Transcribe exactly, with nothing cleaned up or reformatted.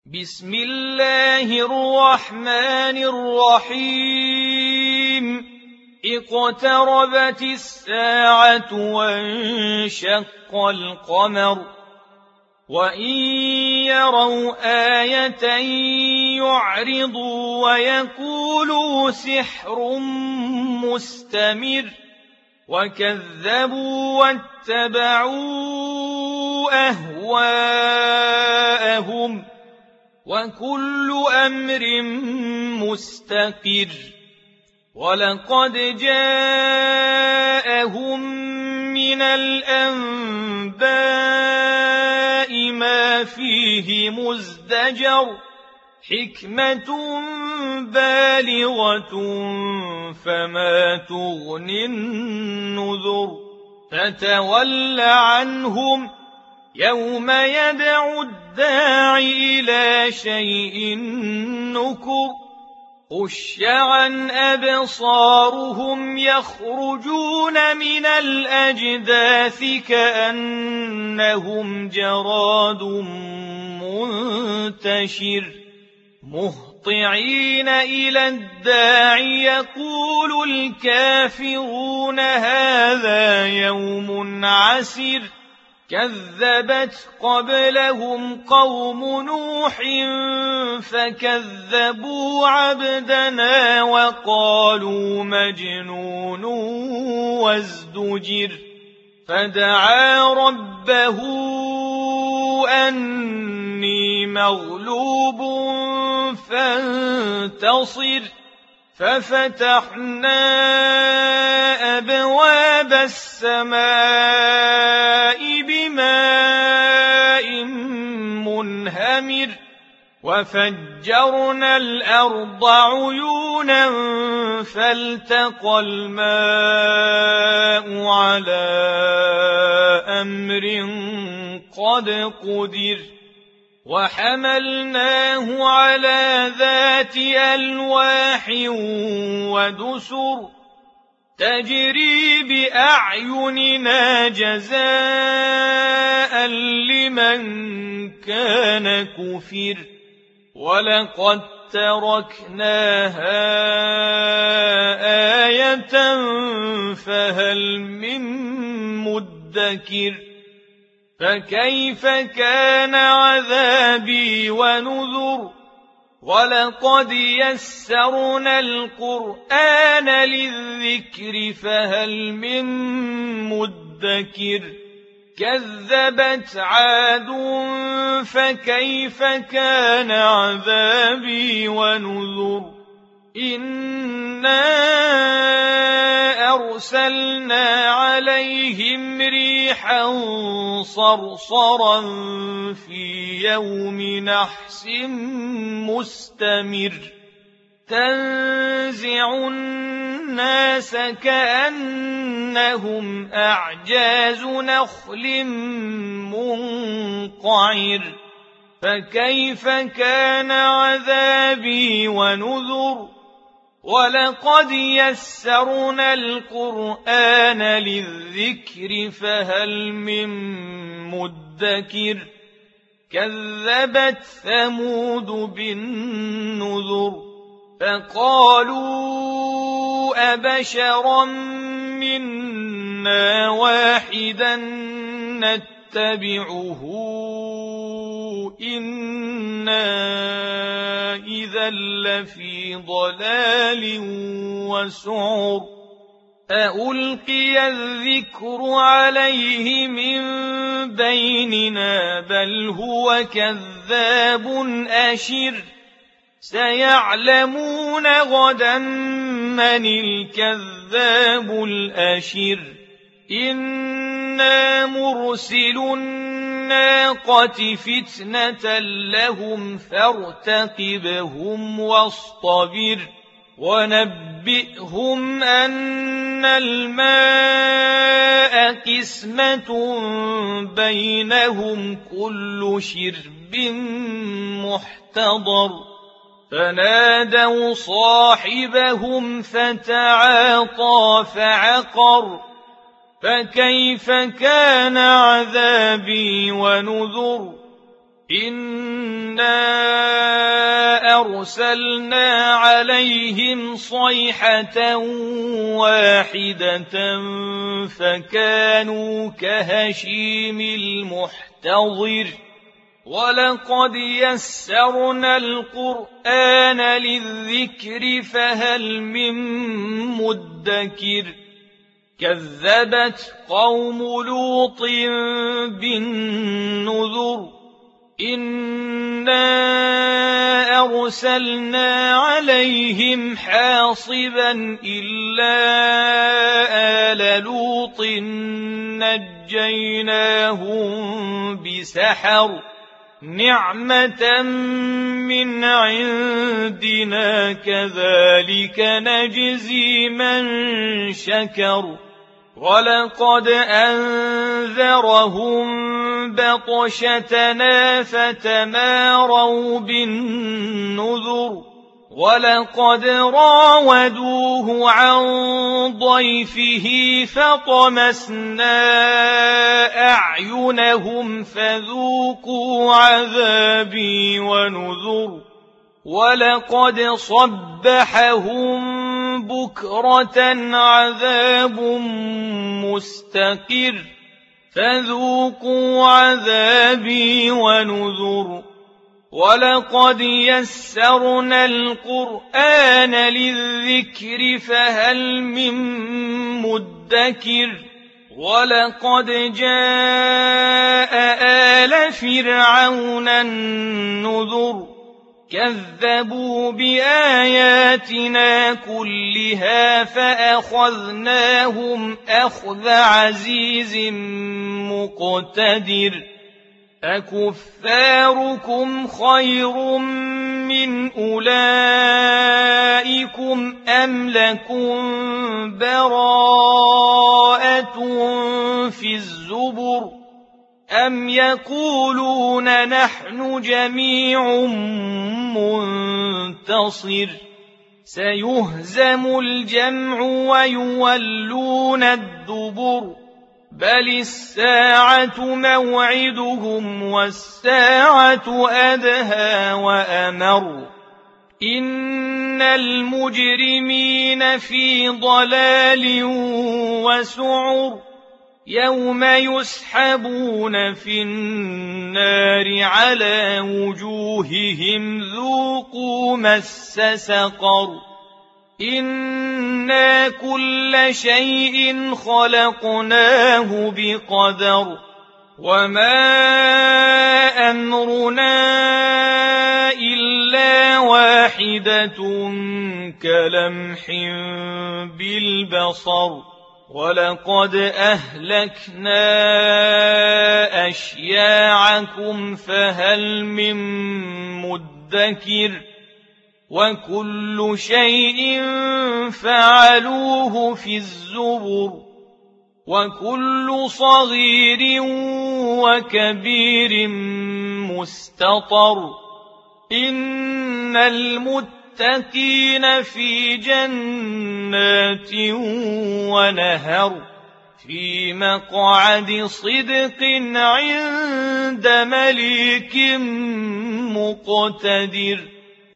بسم الله الرحمن الرحيم اقتربت الساعة وانشق القمر وإن يروا آية يعرضوا ويقولوا سحر مستمر وكذبوا واتبعوا أهواءهم وكل أمر مستقر ولقد جاءهم من الأنباء ما فيه مزدجر حكمة بالغة فما تغني النذر فتول عنهم يوم يدعو الداع إلى شيء نكر خش عن أبصارهم يخرجون من الأجداث كأنهم جراد منتشر مهطعين إلى الداع يقول الكافرون هذا يوم عسر كذبت قبلهم قوم نوح فكذبوا عبدنا وقالوا مجنون وازدجر فدعا ربه أني مغلوب فانتصر ففتحنا أبواب السماء بماء منهمر وفجرنا الأرض عيونا فالتقى الماء على أمر قد قدر وحملناه على ذات ألواح ودسر تجري بأعيننا جزاء لمن كان كفر ولقد تركناها آية فهل من مدكر فكيف كان عذابي ونذر ولقد يسرنا القرآن للذكر فهل من مدكر كذبت عاد فكيف كان عذابي ونذر إنا أرسلنا عليهم ريحا صرصرا في يوم نحس مستمر تنزع الناس كأنهم أعجاز نخل منقعر فكيف كان عذابي ونذر ولقد يسرنا القرآن للذكر فهل من مدكر كذبت ثمود بالنذر فقالوا أبشرا منا واحدا نتبعه إنا إذا لفي ضلال وسعر أألقي الذكر عليه من بيننا بل هو كذاب أشر سيعلمون غدا من الكذاب الأشر إنا مرسل الناقة فتنة لهم فارتقبهم واصطبر ونبئهم أن الماء قسمة بينهم كل شرب محتضر فنادوا صاحبهم فتعاطى فعقر فكيف كان عذابي ونذر إنا أرسلنا عليهم صيحة واحدة فكانوا كهشيم المحتضر ولقد يسرنا القرآن للذكر فهل من مدكر كذبت قوم لوط بالنذر إنا أرسلنا عليهم حاصبا إلا آل لوط نجيناهم بسحر نعمة من عندنا كذلك نجزي من شكر ولقد أنذرهم بطشتنا فتماروا بالنذر ولقد راودوه عن ضيفه فطمسنا أعينهم فذوقوا عذابي ونذر ولقد صبحهم بكرة عذاب مستقر فذوقوا عذابي ونذر ولقد يسرنا القرآن للذكر فهل من مدكر ولقد جاء آل فرعون النذر كذبوا بآياتنا كلها فأخذناهم أخذ عزيز مقتدر أكفاركم خير من أولئكم أم لكم براءة في الزبر أم يقولون نحن جميع منتصر سيهزم الجمع ويولون الدبر بل الساعة موعدهم والساعة أدهى وأمر إن المجرمين في ضلال وسعر يوم يسحبون في النار على وجوههم ذوقوا مس سقر إنا كل شيء خلقناه بقدر وما أمرنا إلا واحدة كلمح بالبصر ولقد أهلكنا أشياعكم فهل من مدكر وكل شيء فعلوه في الزبر وكل صغير وكبير مستطر إن المتقين في جنات ونهر في مقعد صدق عند مليك مقتدر